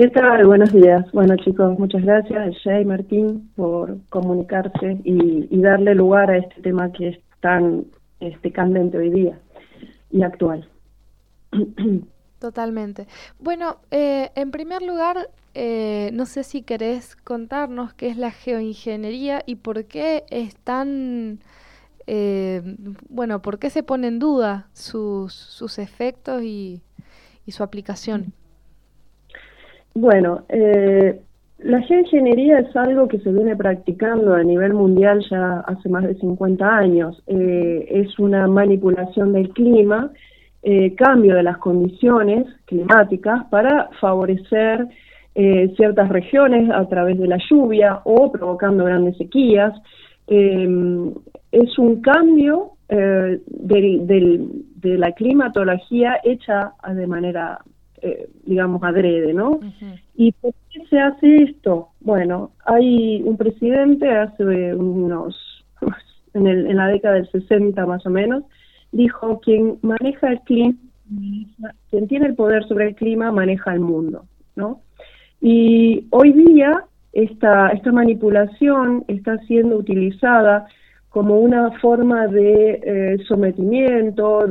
¿Qué tal? Buenos días. Bueno, chicos, muchas gracias, Jay, Martín, por comunicarse y darle lugar a este tema que es tan candente hoy día y actual. Totalmente. Bueno, en primer lugar, no sé si querés contarnos qué es la geoingeniería y por qué es tan, eh, bueno, por qué se pone en duda sus efectos y su aplicación. Bueno, la geoingeniería es algo que se viene practicando a nivel mundial ya hace más de 50 años. Es una manipulación del clima, cambio de las condiciones climáticas para favorecer ciertas regiones a través de la lluvia o provocando grandes sequías. Es un cambio de la climatología hecha de manera digamos, adrede, ¿no? Ujú. ¿Y por qué se hace esto? Bueno, hay un presidente hace en la década del 60 más o menos, dijo, quien maneja el clima, quien tiene el poder sobre el clima, maneja el mundo, ¿no? Y hoy día esta manipulación está siendo utilizada como una forma de sometimiento,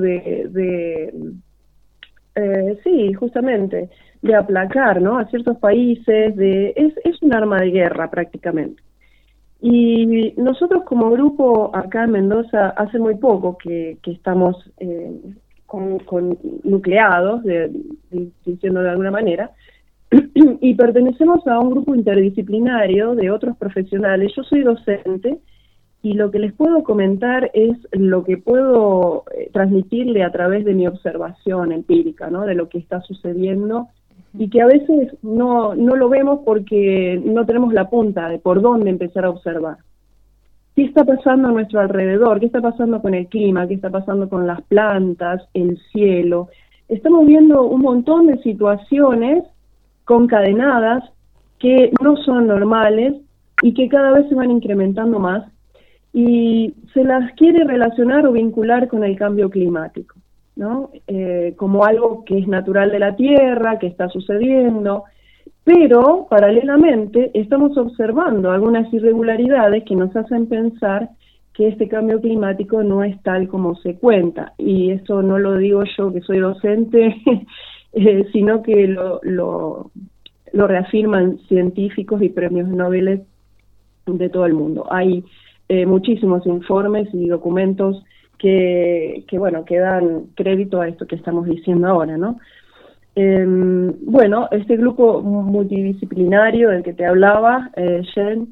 sí, justamente, de aplacar, ¿no?, a ciertos países, es un arma de guerra prácticamente. Y nosotros como grupo acá en Mendoza hace muy poco que estamos con nucleados, diciendo de alguna manera, y pertenecemos a un grupo interdisciplinario de otros profesionales. Yo soy docente y lo que les puedo comentar es lo que puedo transmitirle a través de mi observación empírica, ¿no?, de lo que está sucediendo y que a veces no lo vemos porque no tenemos la punta de por dónde empezar a observar. ¿Qué está pasando a nuestro alrededor? ¿Qué está pasando con el clima? ¿Qué está pasando con las plantas, el cielo? Estamos viendo un montón de situaciones concadenadas que no son normales y que cada vez se van incrementando más, y se las quiere relacionar o vincular con el cambio climático, ¿no? Como algo que es natural de la Tierra, que está sucediendo, pero paralelamente estamos observando algunas irregularidades que nos hacen pensar que este cambio climático no es tal como se cuenta, y eso no lo digo yo que soy docente, sino que lo reafirman científicos y premios Nobel de todo el mundo. Hay muchísimos informes y documentos que dan crédito a esto que estamos diciendo ahora, ¿no? Bueno, este grupo multidisciplinario del que te hablaba, Jen,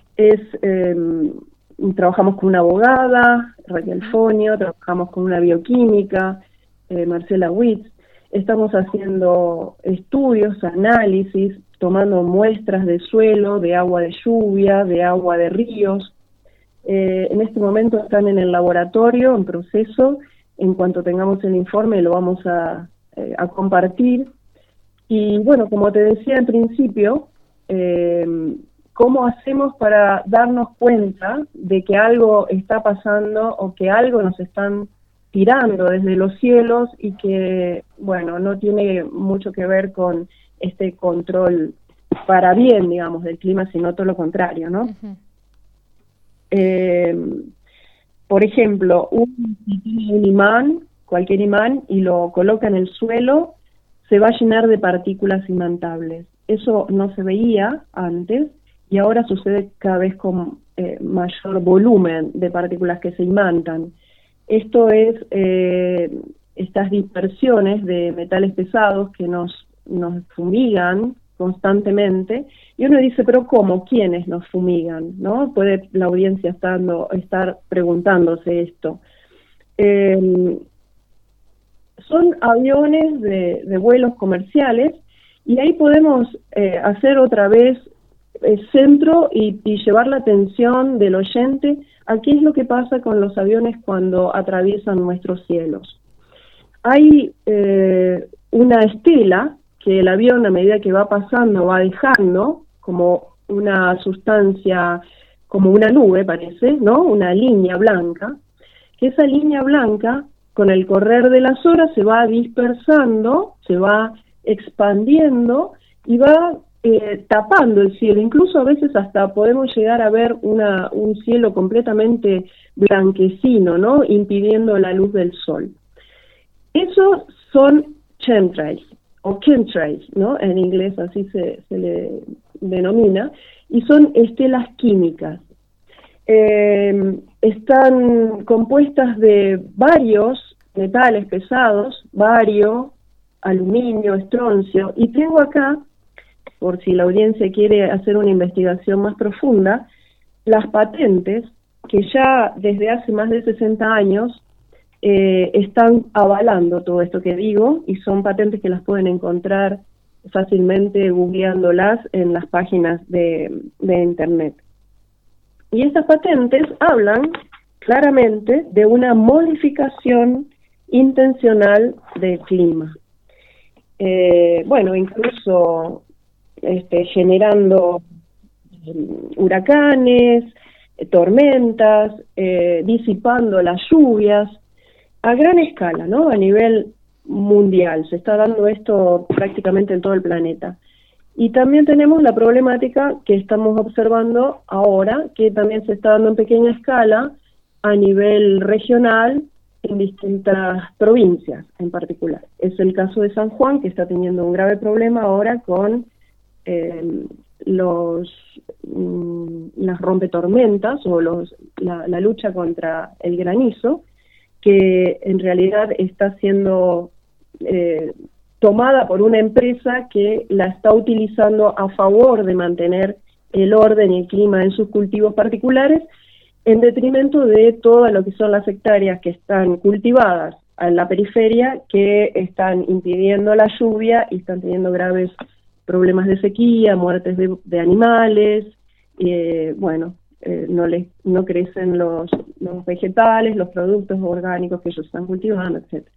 trabajamos con una abogada, Raquel Fonio, trabajamos con una bioquímica, Marcela Witz, estamos haciendo estudios, análisis, tomando muestras de suelo, de agua de lluvia, de agua de ríos. En este momento están en el laboratorio, en proceso. En cuanto tengamos el informe lo vamos a compartir. Y bueno, como te decía al principio, ¿cómo hacemos para darnos cuenta de que algo está pasando o que algo nos están tirando desde los cielos y que, bueno, no tiene mucho que ver con este control para bien, digamos, del clima, sino todo lo contrario, ¿no? Ujú. Por ejemplo, si tiene un imán, cualquier imán, y lo coloca en el suelo, se va a llenar de partículas imantables. Eso no se veía antes y ahora sucede cada vez con mayor volumen de partículas que se imantan. Esto es estas dispersiones de metales pesados que nos fumigan constantemente, y uno dice, pero ¿cómo? ¿Quiénes nos fumigan? ¿No? Puede la audiencia estar preguntándose esto. Son aviones de vuelos comerciales, y ahí podemos hacer otra vez centro y llevar la atención del oyente a qué es lo que pasa con los aviones cuando atraviesan nuestros cielos. Hay una estela que el avión, a medida que va pasando, va dejando como una sustancia, como una nube parece, ¿no? Una línea blanca, que esa línea blanca, con el correr de las horas, se va dispersando, se va expandiendo y va tapando el cielo, incluso a veces hasta podemos llegar a ver un cielo completamente blanquecino, ¿no? Impidiendo la luz del sol. Esos son chemtrails, o chemtrails, ¿no? En inglés así se le denomina, y son estelas químicas. Están compuestas de varios metales pesados, bario, aluminio, estroncio, y tengo acá, por si la audiencia quiere hacer una investigación más profunda, las patentes que ya desde hace más de 60 años están avalando todo esto que digo, y son patentes que las pueden encontrar fácilmente googleándolas en las páginas de internet. Y estas patentes hablan claramente de una modificación intencional del clima. Bueno, incluso generando huracanes, tormentas, disipando las lluvias, a gran escala, ¿no? A nivel mundial. Se está dando esto prácticamente en todo el planeta. Y también tenemos la problemática que estamos observando ahora, que también se está dando en pequeña escala a nivel regional en distintas provincias en particular. Es el caso de San Juan, que está teniendo un grave problema ahora con las rompetormentas o la lucha contra el granizo, que en realidad está siendo tomada por una empresa que la está utilizando a favor de mantener el orden y el clima en sus cultivos particulares, en detrimento de todo lo que son las hectáreas que están cultivadas en la periferia, que están impidiendo la lluvia y están teniendo graves problemas de sequía, muertes de animales, no crecen los vegetales, los productos orgánicos que ellos están cultivando, etcétera.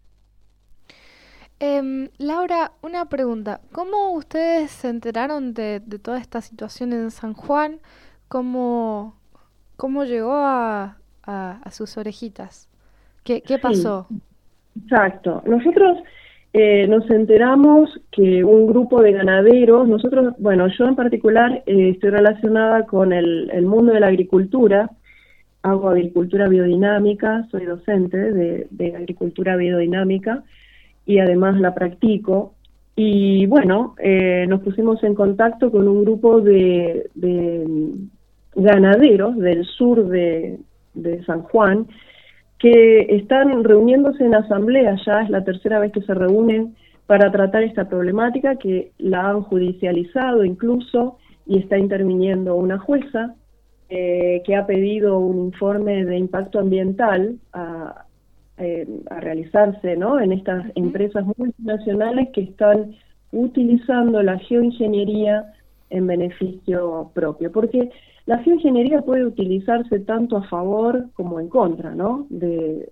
Laura, una pregunta. ¿Cómo ustedes se enteraron de toda esta situación en San Juan? ¿Cómo llegó a sus orejitas? ¿Qué pasó? Sí, exacto. Nosotros nos enteramos que un grupo de ganaderos, yo en particular estoy relacionada con el mundo de la agricultura, hago agricultura biodinámica, soy docente de agricultura biodinámica, y además la practico, y nos pusimos en contacto con un grupo de ganaderos del sur de San Juan, que están reuniéndose en asamblea, ya es la tercera vez que se reúnen para tratar esta problemática, que la han judicializado incluso, y está interviniendo una jueza que ha pedido un informe de impacto ambiental a realizarse, ¿no?, en estas empresas multinacionales que están utilizando la geoingeniería en beneficio propio, porque la geoingeniería puede utilizarse tanto a favor como en contra, ¿no?, de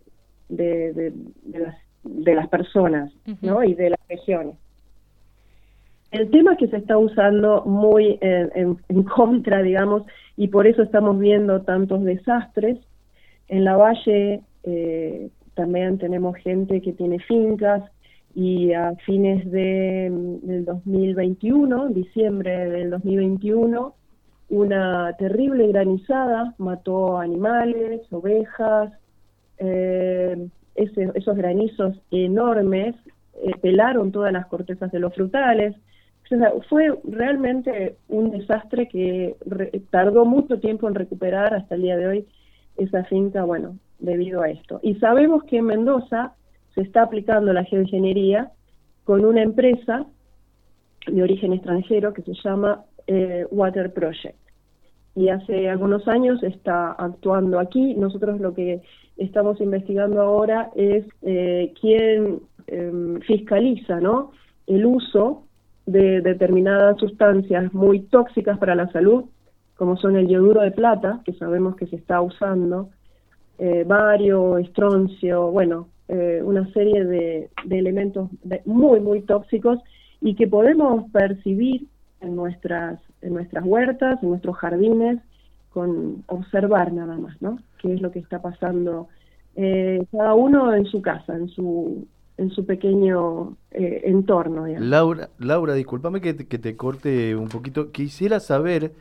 las personas, ¿no?, y de las regiones. El tema que se está usando muy en contra, digamos, y por eso estamos viendo tantos desastres. En la Valle también tenemos gente que tiene fincas, y a fines del 2021, diciembre del 2021, una terrible granizada mató animales, ovejas, esos granizos enormes pelaron todas las cortezas de los frutales. O sea, fue realmente un desastre que tardó mucho tiempo en recuperar hasta el día de hoy esa finca, debido a esto. Y sabemos que en Mendoza se está aplicando la geoingeniería con una empresa de origen extranjero que se llama Water Project. Y hace algunos años está actuando aquí. Nosotros lo que estamos investigando ahora es quién fiscaliza, ¿no?, el uso de determinadas sustancias muy tóxicas para la salud, como son el yoduro de plata, que sabemos que se está usando, bario, estroncio, una serie de elementos muy, muy tóxicos, y que podemos percibir en nuestras huertas, en nuestros jardines, con observar nada más, ¿no?, qué es lo que está pasando, cada uno en su casa, en en su pequeño entorno, digamos. Laura, discúlpame que te corte un poquito. Quisiera saber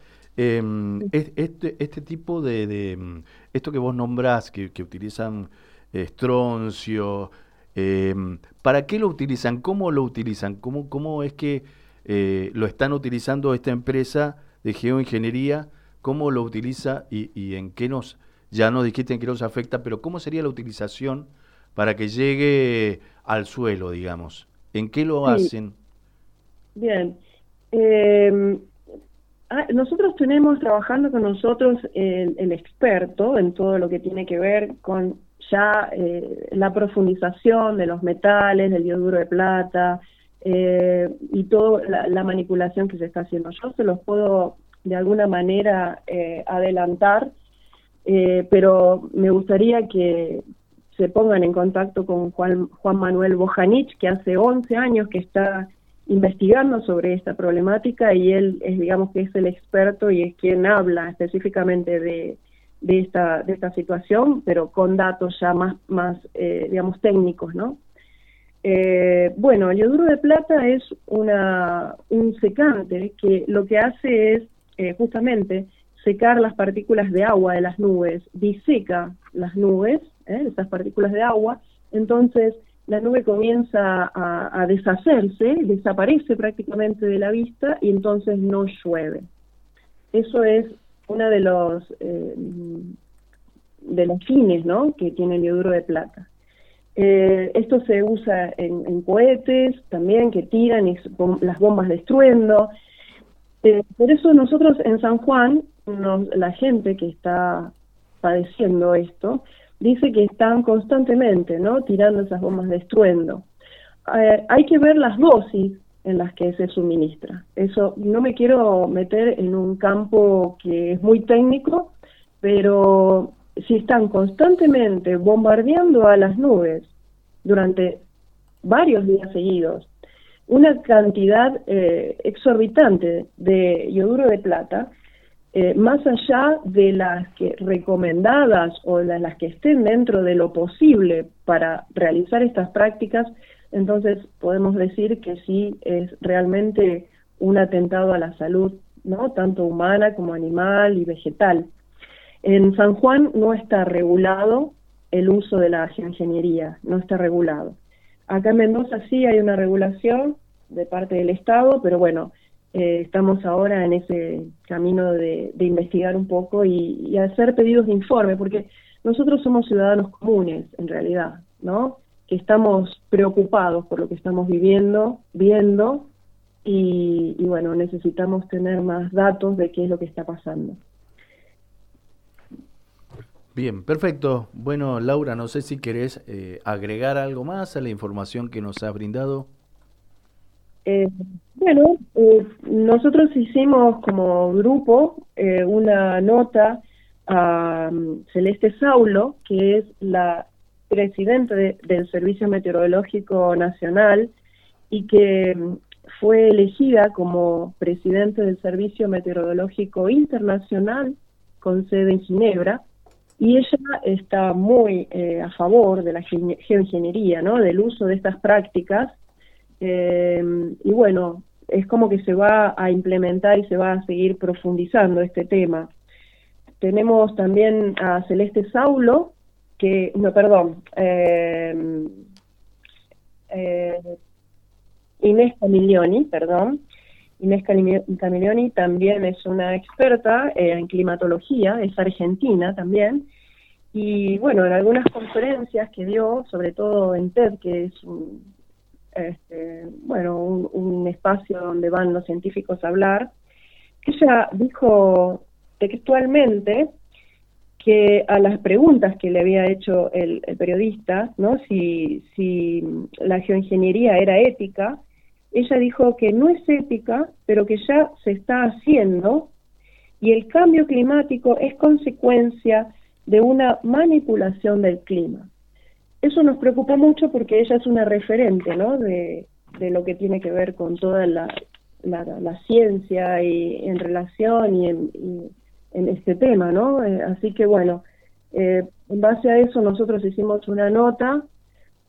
este tipo esto que vos nombrás, que utilizan estroncio, ¿para qué lo utilizan? ¿Cómo lo utilizan? ¿Cómo es que lo están utilizando esta empresa de geoingeniería? ¿Cómo lo utiliza y en qué ya nos dijiste en qué nos afecta, pero cómo sería la utilización para que llegue al suelo, digamos? ¿En qué lo hacen? Bien. Nosotros tenemos trabajando con nosotros el experto en todo lo que tiene que ver con ya la profundización de los metales, del yoduro de plata y toda la manipulación que se está haciendo. Yo se los puedo de alguna manera adelantar, pero me gustaría que se pongan en contacto con Juan Manuel Bojanich, que hace 11 años que está investigando sobre esta problemática, y él digamos que es el experto y es quien habla específicamente de esta situación, pero con datos ya más digamos técnicos, ¿no? Bueno, el yoduro de plata es un secante que lo que hace es justamente secar las partículas de agua de las nubes, diseca las nubes, esas partículas de agua, entonces la nube comienza a deshacerse, desaparece prácticamente de la vista y entonces no llueve. Eso es uno de los fines, ¿no?, que tiene el yoduro de plata. Esto se usa en cohetes también que tiran las bombas de estruendo. Por eso nosotros en San Juan, la gente que está padeciendo esto, dice que están constantemente, ¿no?, tirando esas bombas de estruendo. Hay que ver las dosis en las que se suministra. Eso, no me quiero meter en un campo que es muy técnico, pero si están constantemente bombardeando a las nubes durante varios días seguidos, una cantidad exorbitante de yoduro de plata, más allá de las que recomendadas o las que estén dentro de lo posible para realizar estas prácticas, entonces podemos decir que sí es realmente un atentado a la salud, ¿no?, tanto humana como animal y vegetal. En San Juan no está regulado el uso de la geoingeniería, no está regulado. Acá en Mendoza sí hay una regulación de parte del Estado, pero bueno, estamos ahora en ese camino de investigar un poco y hacer pedidos de informe, porque nosotros somos ciudadanos comunes, en realidad, ¿no?, que estamos preocupados por lo que estamos viendo, y bueno, necesitamos tener más datos de qué es lo que está pasando. Bien, perfecto. Bueno, Laura, no sé si querés agregar algo más a la información que nos has brindado. Bueno, nosotros hicimos como grupo una nota a Celeste Saulo, que es la presidenta del Servicio Meteorológico Nacional y que fue elegida como presidente del Servicio Meteorológico Internacional con sede en Ginebra, y ella está muy a favor de la geoingeniería, ¿no?, del uso de estas prácticas. Y bueno, es como que se va a implementar y se va a seguir profundizando este tema. Tenemos también a Celeste Saulo, Inés Camiglioni, Inés Camiglioni también es una experta en climatología, es argentina también, y bueno, en algunas conferencias que dio, sobre todo en TED, que es un espacio donde van los científicos a hablar, ella dijo textualmente que a las preguntas que le había hecho el periodista, ¿no?, si la geoingeniería era ética, ella dijo que no es ética, pero que ya se está haciendo, y el cambio climático es consecuencia de una manipulación del clima. Eso nos preocupa mucho porque ella es una referente, ¿no?, de lo que tiene que ver con toda la ciencia y en relación y en este tema, ¿no? Así que bueno, en base a eso nosotros hicimos una nota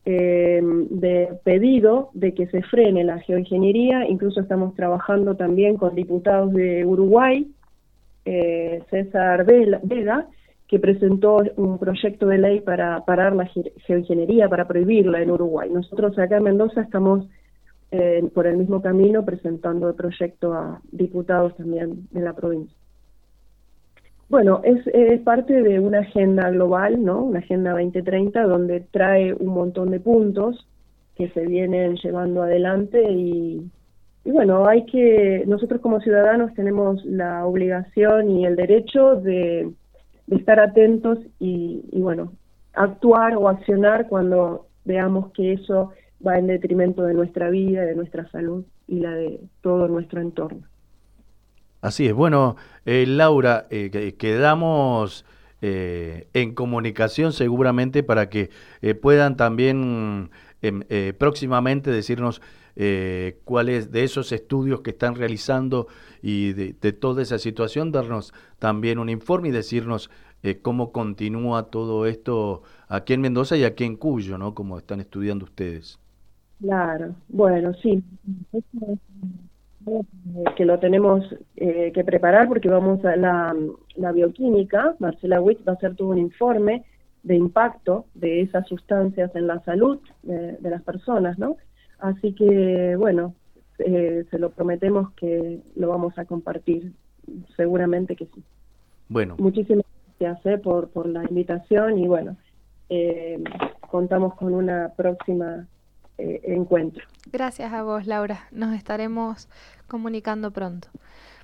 de pedido de que se frene la geoingeniería. Incluso estamos trabajando también con diputados de Uruguay, César Vega, que presentó un proyecto de ley para parar la geoingeniería, para prohibirla en Uruguay. Nosotros acá en Mendoza estamos por el mismo camino presentando el proyecto a diputados también de la provincia. Bueno, es parte de una agenda global, ¿no? Una agenda 2030, donde trae un montón de puntos que se vienen llevando adelante y bueno, nosotros como ciudadanos tenemos la obligación y el derecho de estar atentos y bueno, actuar o accionar cuando veamos que eso va en detrimento de nuestra vida, de nuestra salud y la de todo nuestro entorno. Así es. Bueno, Laura, quedamos en comunicación seguramente para que puedan también próximamente decirnos cuáles de esos estudios que están realizando y de toda esa situación, darnos también un informe y decirnos cómo continúa todo esto aquí en Mendoza y aquí en Cuyo, ¿no? Como están estudiando ustedes. Claro, bueno, sí, que lo tenemos que preparar porque vamos a la bioquímica. Marcela Witz va a hacer todo un informe de impacto de esas sustancias en la salud de las personas, ¿no? Así que, bueno, se lo prometemos que lo vamos a compartir, seguramente que sí. Bueno. Muchísimas gracias por la invitación y bueno, contamos con una próxima encuentro. Gracias a vos, Laura. Nos estaremos comunicando pronto.